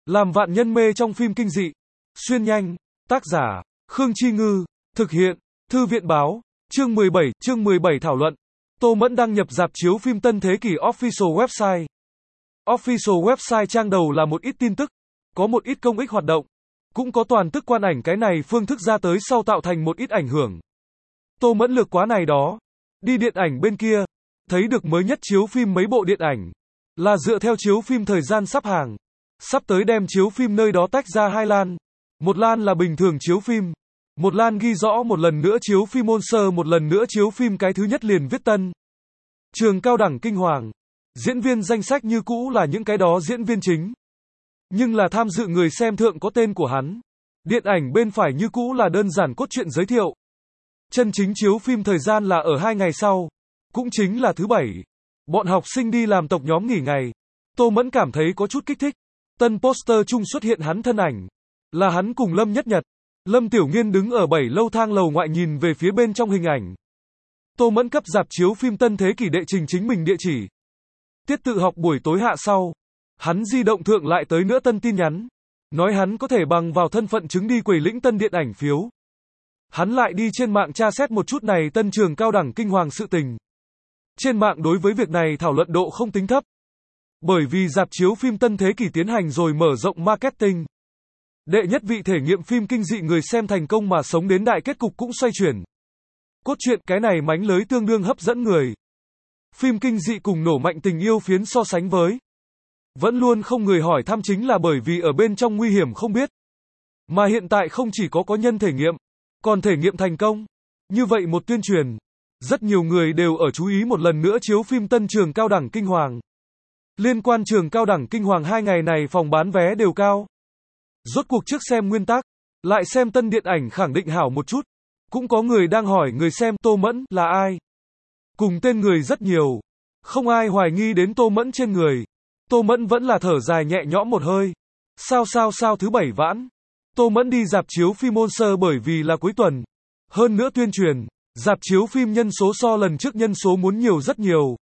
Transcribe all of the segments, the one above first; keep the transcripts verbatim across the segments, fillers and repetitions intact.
Làm vạn nhân mê trong phim kinh dị. Xuyên nhanh. Tác giả, Khương Chi Ngư. Thực hiện, Thư viện Báo. Chương mười bảy, chương mười bảy thảo luận. Tô Mẫn đăng nhập rạp chiếu phim Tân Thế Kỷ Official Website. Official Website trang đầu là một ít tin tức, có một ít công ích hoạt động, cũng có toàn tức quan ảnh cái này phương thức ra tới sau tạo thành một ít ảnh hưởng. Tô Mẫn lược quá này đó. Đi điện ảnh bên kia, thấy được mới nhất chiếu phim mấy bộ điện ảnh. Là dựa theo chiếu phim thời gian sắp hàng. Sắp tới đem chiếu phim nơi đó tách ra hai lan. Một lan là bình thường chiếu phim. Một lan ghi rõ một lần nữa chiếu phim Monster, một lần nữa chiếu phim cái thứ nhất liền viết tân. Trường cao đẳng kinh hoàng. Diễn viên danh sách như cũ là những cái đó diễn viên chính. Nhưng là tham dự người xem thượng có tên của hắn. Điện ảnh bên phải như cũ là đơn giản cốt truyện giới thiệu. Chân chính chiếu phim thời gian là ở hai ngày sau. Cũng chính là thứ bảy. Bọn học sinh đi làm tộc nhóm nghỉ ngày. Tô Mẫn cảm thấy có chút kích thích. Tân poster chung xuất hiện hắn thân ảnh. Là hắn cùng Lâm Nhất Nhật. Lâm Tiểu Nghiên đứng ở bảy lâu thang lầu ngoại nhìn về phía bên trong hình ảnh. Tô Mẫn cấp rạp chiếu phim Tân Thế Kỷ đệ trình chính mình địa chỉ. Tiết tự học buổi tối hạ sau. Hắn di động thượng lại tới nữa tân tin nhắn. Nói hắn có thể bằng vào thân phận chứng đi quầy lĩnh tân điện ảnh phiếu. Hắn lại đi trên mạng tra xét một chút này tân trường cao đẳng kinh hoàng sự tình. Trên mạng đối với việc này thảo luận độ không tính thấp. Bởi vì rạp chiếu phim Tân Thế Kỷ tiến hành rồi mở rộng marketing. Đệ nhất vị thể nghiệm phim kinh dị người xem thành công mà sống đến đại kết cục cũng xoay chuyển. Cốt truyện cái này mánh lới tương đương hấp dẫn người. Phim kinh dị cùng nổ mạnh tình yêu phiến so sánh với. Vẫn luôn không người hỏi thăm chính là bởi vì ở bên trong nguy hiểm không biết. Mà hiện tại không chỉ có có nhân thể nghiệm, còn thể nghiệm thành công. Như vậy một tuyên truyền. Rất nhiều người đều ở chú ý một lần nữa chiếu phim Tân Trường Cao Đẳng Kinh Hoàng. Liên quan Trường Cao Đẳng Kinh Hoàng hai ngày này phòng bán vé đều cao. Rốt cuộc trước xem nguyên tác, lại xem tân điện ảnh khẳng định hảo một chút. Cũng có người đang hỏi người xem Tô Mẫn là ai. Cùng tên người rất nhiều. Không ai hoài nghi đến Tô Mẫn trên người. Tô Mẫn vẫn là thở dài nhẹ nhõm một hơi. Sao sao sao thứ bảy vãn. Tô Mẫn đi rạp chiếu phim Monster bởi vì là cuối tuần. Hơn nữa tuyên truyền, rạp chiếu phim nhân số so lần trước nhân số muốn nhiều rất nhiều.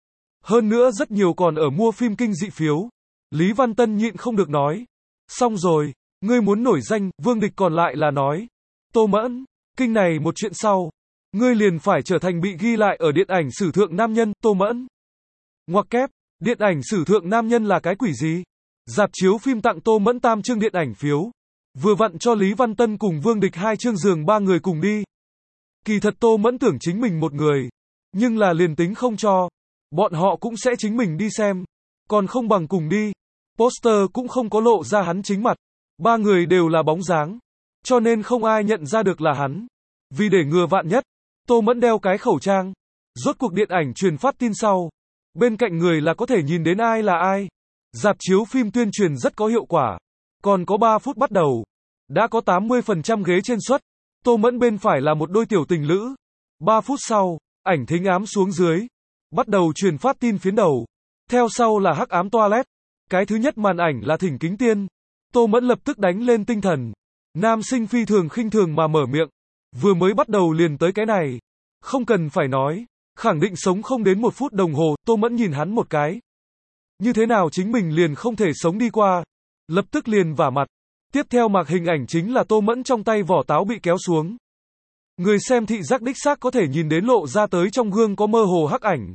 Hơn nữa rất nhiều còn ở mua phim kinh dị phiếu. Lý Văn Tân nhịn không được nói. Xong rồi, ngươi muốn nổi danh, Vương Địch còn lại là nói. Tô Mẫn, kinh này một chuyện sau. Ngươi liền phải trở thành bị ghi lại ở điện ảnh sử thượng nam nhân, Tô Mẫn. Ngoặc kép, điện ảnh sử thượng nam nhân là cái quỷ gì? Rạp chiếu phim tặng Tô Mẫn tam chương điện ảnh phiếu. Vừa vặn cho Lý Văn Tân cùng Vương Địch hai chương giường ba người cùng đi. Kỳ thật Tô Mẫn tưởng chính mình một người. Nhưng là liền tính không cho. Bọn họ cũng sẽ chính mình đi xem. Còn không bằng cùng đi. Poster cũng không có lộ ra hắn chính mặt. Ba người đều là bóng dáng. Cho nên không ai nhận ra được là hắn. Vì để ngừa vạn nhất, Tô Mẫn đeo cái khẩu trang. Rốt cuộc điện ảnh truyền phát tin sau. Bên cạnh người là có thể nhìn đến ai là ai. Rạp chiếu phim tuyên truyền rất có hiệu quả. Còn có ba phút bắt đầu. Đã có tám mươi phần trăm ghế trên suất. Tô Mẫn bên phải là một đôi tiểu tình lữ. ba phút sau, ảnh thính ám xuống dưới. Bắt đầu truyền phát tin phiến đầu. Theo sau là hắc ám toilet. Cái thứ nhất màn ảnh là thỉnh kính tiên. Tô Mẫn lập tức đánh lên tinh thần. Nam sinh phi thường khinh thường mà mở miệng. Vừa mới bắt đầu liền tới cái này. Không cần phải nói. Khẳng định sống không đến một phút đồng hồ. Tô Mẫn nhìn hắn một cái. Như thế nào chính mình liền không thể sống đi qua. Lập tức liền vả mặt. Tiếp theo mạc hình ảnh chính là Tô Mẫn trong tay vỏ táo bị kéo xuống. Người xem thị giác đích xác có thể nhìn đến lộ ra tới trong gương có mơ hồ hắc ảnh.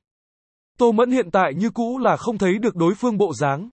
Tô Mẫn hiện tại như cũ là không thấy được đối phương bộ dáng.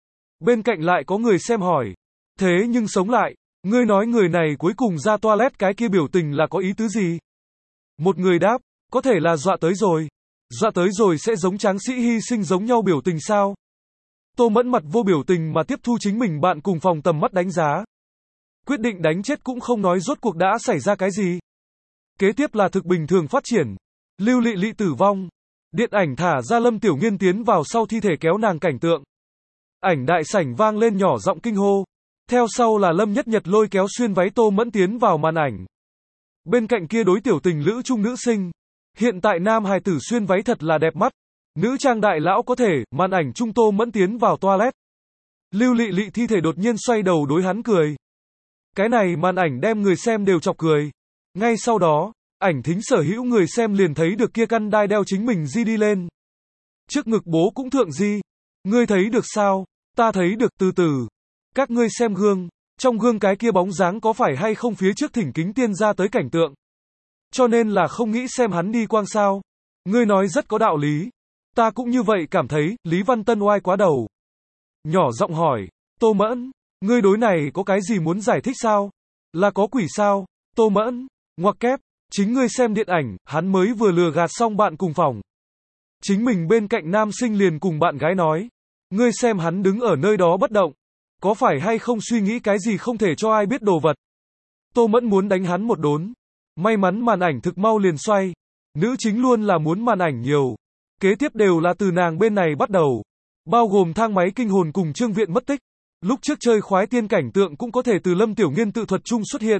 Bên cạnh lại có người xem hỏi. Thế nhưng sống lại, ngươi nói người này cuối cùng ra toilet cái kia biểu tình là có ý tứ gì? Một người đáp, có thể là dọa tới rồi. Dọa tới rồi sẽ giống tráng sĩ hy sinh giống nhau biểu tình sao? Tô Mẫn mặt vô biểu tình mà tiếp thu chính mình bạn cùng phòng tầm mắt đánh giá. Quyết định đánh chết cũng không nói rốt cuộc đã xảy ra cái gì. Kế tiếp là thực bình thường phát triển. Lưu Lị Lị tử vong. Điện ảnh thả ra Lâm Tiểu Nghiên tiến vào sau thi thể kéo nàng cảnh tượng. Ảnh đại sảnh vang lên nhỏ giọng kinh hô. Theo sau là Lâm Nhất Nhật lôi kéo xuyên váy Tô Mẫn tiến vào màn ảnh. Bên cạnh kia đối tiểu tình lữ chung nữ sinh. Hiện tại nam hài tử xuyên váy thật là đẹp mắt. Nữ trang đại lão có thể, màn ảnh chung Tô Mẫn tiến vào toilet. Lưu Lị Lị thi thể đột nhiên xoay đầu đối hắn cười. Cái này màn ảnh đem người xem đều chọc cười. Ngay sau đó, ảnh thính sở hữu người xem liền thấy được kia căn đai đeo chính mình di đi lên. Trước ngực bố cũng thượng di. Ngươi thấy được sao? Ta thấy được, từ từ. Các ngươi xem gương, trong gương cái kia bóng dáng có phải hay không phía trước thỉnh kính tiên ra tới cảnh tượng. Cho nên là không nghĩ xem hắn đi quang sao. Ngươi nói rất có đạo lý. Ta cũng như vậy cảm thấy, Lý Văn Tân oai quá đầu. Nhỏ giọng hỏi, Tô Mẫn, ngươi đối này có cái gì muốn giải thích sao? Là có quỷ sao? Tô Mẫn, ngoặc kép, chính ngươi xem điện ảnh, hắn mới vừa lừa gạt xong bạn cùng phòng. Chính mình bên cạnh nam sinh liền cùng bạn gái nói, ngươi xem hắn đứng ở nơi đó bất động, có phải hay không suy nghĩ cái gì không thể cho ai biết đồ vật. Tô Mẫn muốn đánh hắn một đốn. May mắn màn ảnh thực mau liền xoay. Nữ chính luôn là muốn màn ảnh nhiều. Kế tiếp đều là từ nàng bên này bắt đầu. Bao gồm thang máy kinh hồn cùng Trương Viện mất tích. Lúc trước chơi khoái tiên cảnh tượng cũng có thể từ Lâm Tiểu Nghiên tự thuật chung xuất hiện.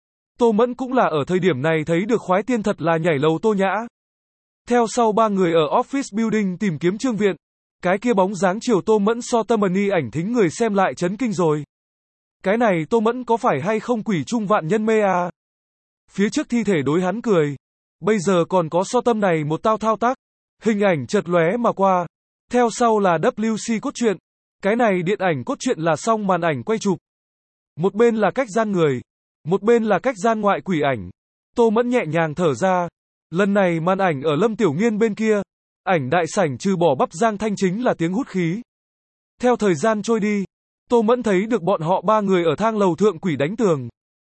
Tô Mẫn cũng là ở thời điểm này thấy được khoái tiên thật là nhảy lầu Tô Nhã. Theo sau ba người ở Office Building tìm kiếm Trương Viện. Cái kia bóng dáng chiều Tô Mẫn so tâm ni ảnh thính người xem lại chấn kinh rồi. Cái này Tô Mẫn có phải hay không quỷ trung vạn nhân mê à? Phía trước thi thể đối hắn cười. Bây giờ còn có so tâm này một tao thao tác. Hình ảnh chợt lóe mà qua. Theo sau là vê kép cốt truyện. Cái này điện ảnh cốt truyện là xong màn ảnh quay chụp. Một bên là cách gian người. Một bên là cách gian ngoại quỷ ảnh. Tô Mẫn nhẹ nhàng thở ra. Lần này màn ảnh ở Lâm Tiểu Nghiên bên kia. Ảnh đại sảnh trừ bỏ bắp Giang Thanh chính là tiếng hút khí. Theo thời gian trôi đi. Tô Mẫn thấy được bọn họ ba người ở thang lầu thượng quỷ đánh tường.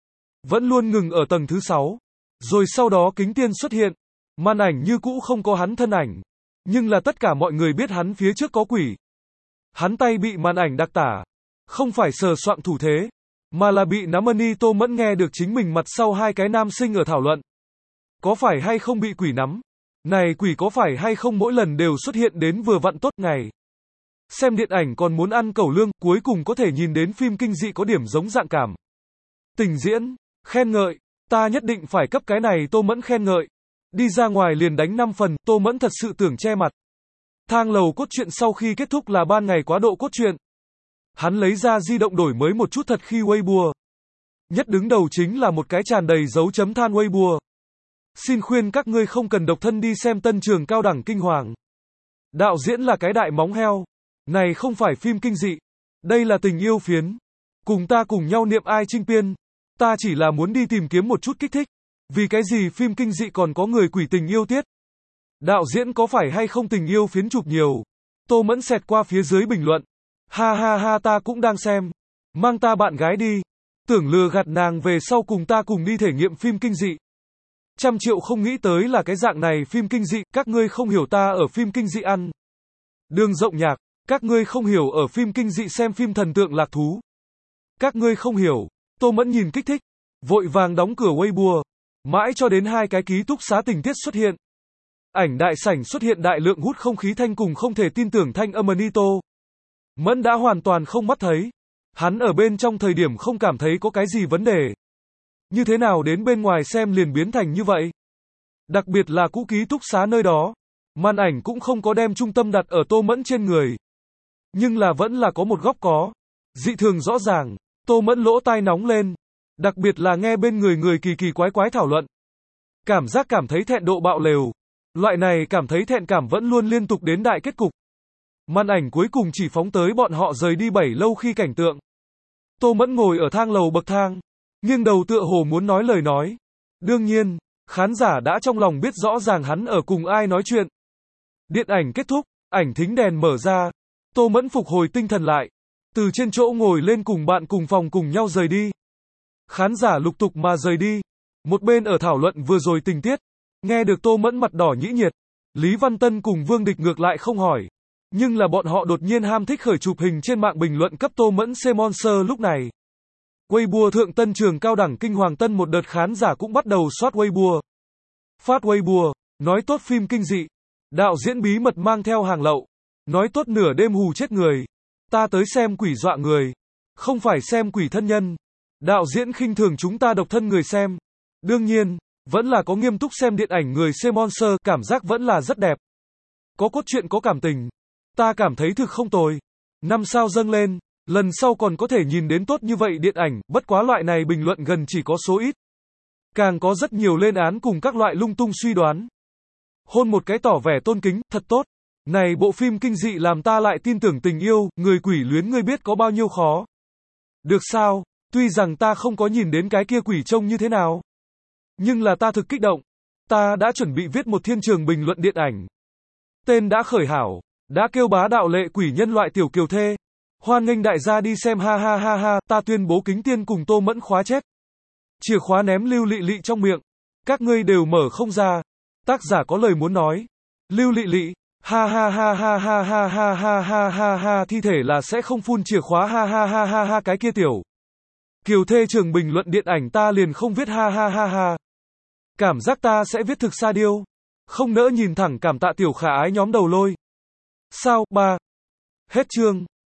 Vẫn luôn ngừng ở tầng thứ sáu. Rồi sau đó kính tiên xuất hiện. Màn ảnh như cũ không có hắn thân ảnh. Nhưng là tất cả mọi người biết hắn phía trước có quỷ. Hắn tay bị màn ảnh đặc tả. Không phải sờ soạng thủ thế. Mà là bị nắm ân y. Tô Mẫn nghe được chính mình mặt sau hai cái nam sinh ở thảo luận. Có phải hay không bị quỷ nắm? Này quỷ có phải hay không mỗi lần đều xuất hiện đến vừa vặn tốt ngày? Xem điện ảnh còn muốn ăn cẩu lương, cuối cùng có thể nhìn đến phim kinh dị có điểm giống dạng cảm. Tình diễn, khen ngợi, ta nhất định phải cấp cái này Tô Mẫn khen ngợi. Đi ra ngoài liền đánh năm phần, Tô Mẫn thật sự tưởng che mặt. Thang lầu cốt truyện sau khi kết thúc là ban ngày quá độ cốt truyện. Hắn lấy ra di động đổi mới một chút thật khi Weibo. Nhất đứng đầu chính là một cái tràn đầy dấu chấm than Weibo. Xin khuyên các ngươi không cần độc thân đi xem Tân Trường Cao Đẳng Kinh Hoàng. Đạo diễn là cái đại móng heo. Này không phải phim kinh dị. Đây là tình yêu phiến. Cùng ta cùng nhau niệm ai trinh biên. Ta chỉ là muốn đi tìm kiếm một chút kích thích. Vì cái gì phim kinh dị còn có người quỷ tình yêu tiết? Đạo diễn có phải hay không tình yêu phiến chụp nhiều? Tô Mẫn xẹt qua phía dưới bình luận. Ha ha ha, ta cũng đang xem. Mang ta bạn gái đi. Tưởng lừa gạt nàng về sau cùng ta cùng đi thể nghiệm phim kinh dị. Trăm triệu không nghĩ tới là cái dạng này phim kinh dị. Các ngươi không hiểu ta ở phim kinh dị ăn đường rộng nhạc. Các ngươi không hiểu ở phim kinh dị xem phim thần tượng lạc thú. Các ngươi không hiểu. Tô Mẫn nhìn kích thích. Vội vàng đóng cửa Weibo. Mãi cho đến hai cái ký túc xá tình tiết xuất hiện. Ảnh đại sảnh xuất hiện đại lượng hút không khí thanh cùng không thể tin tưởng thanh âm Nito. Mẫn đã hoàn toàn không mắt thấy. Hắn ở bên trong thời điểm không cảm thấy có cái gì vấn đề. Như thế nào đến bên ngoài xem liền biến thành như vậy? Đặc biệt là cũ ký túc xá nơi đó. Màn ảnh cũng không có đem trung tâm đặt ở Tô Mẫn trên người. Nhưng là vẫn là có một góc có. Dị thường rõ ràng. Tô Mẫn lỗ tai nóng lên. Đặc biệt là nghe bên người người kỳ kỳ quái quái thảo luận. Cảm giác cảm thấy thẹn độ bạo lều. Loại này cảm thấy thẹn cảm vẫn luôn liên tục đến đại kết cục. Màn ảnh cuối cùng chỉ phóng tới bọn họ rời đi bảy lâu khi cảnh tượng. Tô Mẫn ngồi ở thang lầu bậc thang. Nghiêng đầu tựa hồ muốn nói lời nói. Đương nhiên, khán giả đã trong lòng biết rõ ràng hắn ở cùng ai nói chuyện. Điện ảnh kết thúc, ảnh thính đèn mở ra. Tô Mẫn phục hồi tinh thần lại. Từ trên chỗ ngồi lên cùng bạn cùng phòng cùng nhau rời đi. Khán giả lục tục mà rời đi. Một bên ở thảo luận vừa rồi tình tiết. Nghe được Tô Mẫn mặt đỏ nhĩ nhiệt. Lý Văn Tân cùng Vương Địch ngược lại không hỏi. Nhưng là bọn họ đột nhiên ham thích khởi chụp hình trên mạng bình luận cấp Tô Mẫn C Monster lúc này. Weibo thượng Tân Trường Cao Đẳng Kinh Hoàng Tân một đợt khán giả cũng bắt đầu soát Weibo. Phát Weibo, nói tốt phim kinh dị. Đạo diễn bí mật mang theo hàng lậu. Nói tốt nửa đêm hù chết người. Ta tới xem quỷ dọa người. Không phải xem quỷ thân nhân. Đạo diễn khinh thường chúng ta độc thân người xem. Đương nhiên, vẫn là có nghiêm túc xem điện ảnh người C Monster, cảm giác vẫn là rất đẹp. Có cốt truyện có cảm tình. Ta cảm thấy thực không tồi. Năm sao dâng lên. Lần sau còn có thể nhìn đến tốt như vậy điện ảnh, bất quá loại này bình luận gần chỉ có số ít. Càng có rất nhiều lên án cùng các loại lung tung suy đoán. Hôn một cái tỏ vẻ tôn kính, thật tốt. Này bộ phim kinh dị làm ta lại tin tưởng tình yêu, người quỷ luyến ngươi biết có bao nhiêu khó. Được sao, tuy rằng ta không có nhìn đến cái kia quỷ trông như thế nào. Nhưng là ta thực kích động. Ta đã chuẩn bị viết một thiên trường bình luận điện ảnh. Tên đã khởi hảo, đã kêu bá đạo lệ quỷ nhân loại tiểu kiều thê. Hoan nghênh đại gia đi xem ha ha ha ha, ta tuyên bố Kính Tiên cùng Tô Mẫn khóa chết. Chìa khóa ném Lưu Lị Lị trong miệng. Các ngươi đều mở không ra. Tác giả có lời muốn nói. Lưu Lị Lị, ha ha ha ha ha ha ha ha ha ha ha, thi thể là sẽ không phun chìa khóa ha ha ha ha ha, cái kia tiểu kiều thê trường bình luận điện ảnh ta liền không viết ha ha ha ha. Cảm giác ta sẽ viết thực sa điêu. Không nỡ nhìn thẳng cảm tạ tiểu khả ái nhóm đầu lôi. Sao, ba. Hết chương.